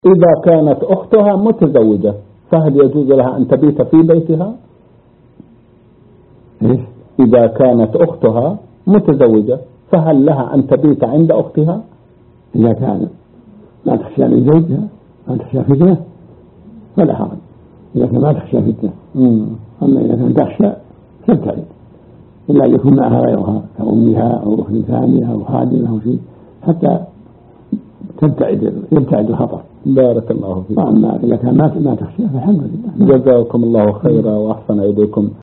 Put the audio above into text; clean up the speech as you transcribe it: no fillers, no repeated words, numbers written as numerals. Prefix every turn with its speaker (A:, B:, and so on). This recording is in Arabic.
A: إذا كانت أختها متزوجة فهل يجوز لها أن تبيت في بيتها؟ إذا كانت أختها متزوجة فهل لها أن تبيت عند أختها؟
B: إذا كان لا تخشى من زوجها ما تخشى فتنة فلا حرج، إذا كان ما تخشى فتنة. أما إذا كان تخشى تبتعد، إلا أن يكون معها غيرها كأمها أو أخت ثانية أو خادمة أو شيء حتى يبتعد الخطر.
A: بارك الله فيك.
B: أما إذا كان ما تخشى فالحمد لله.
A: جزاكم الله خيرا وأحسن إليكم.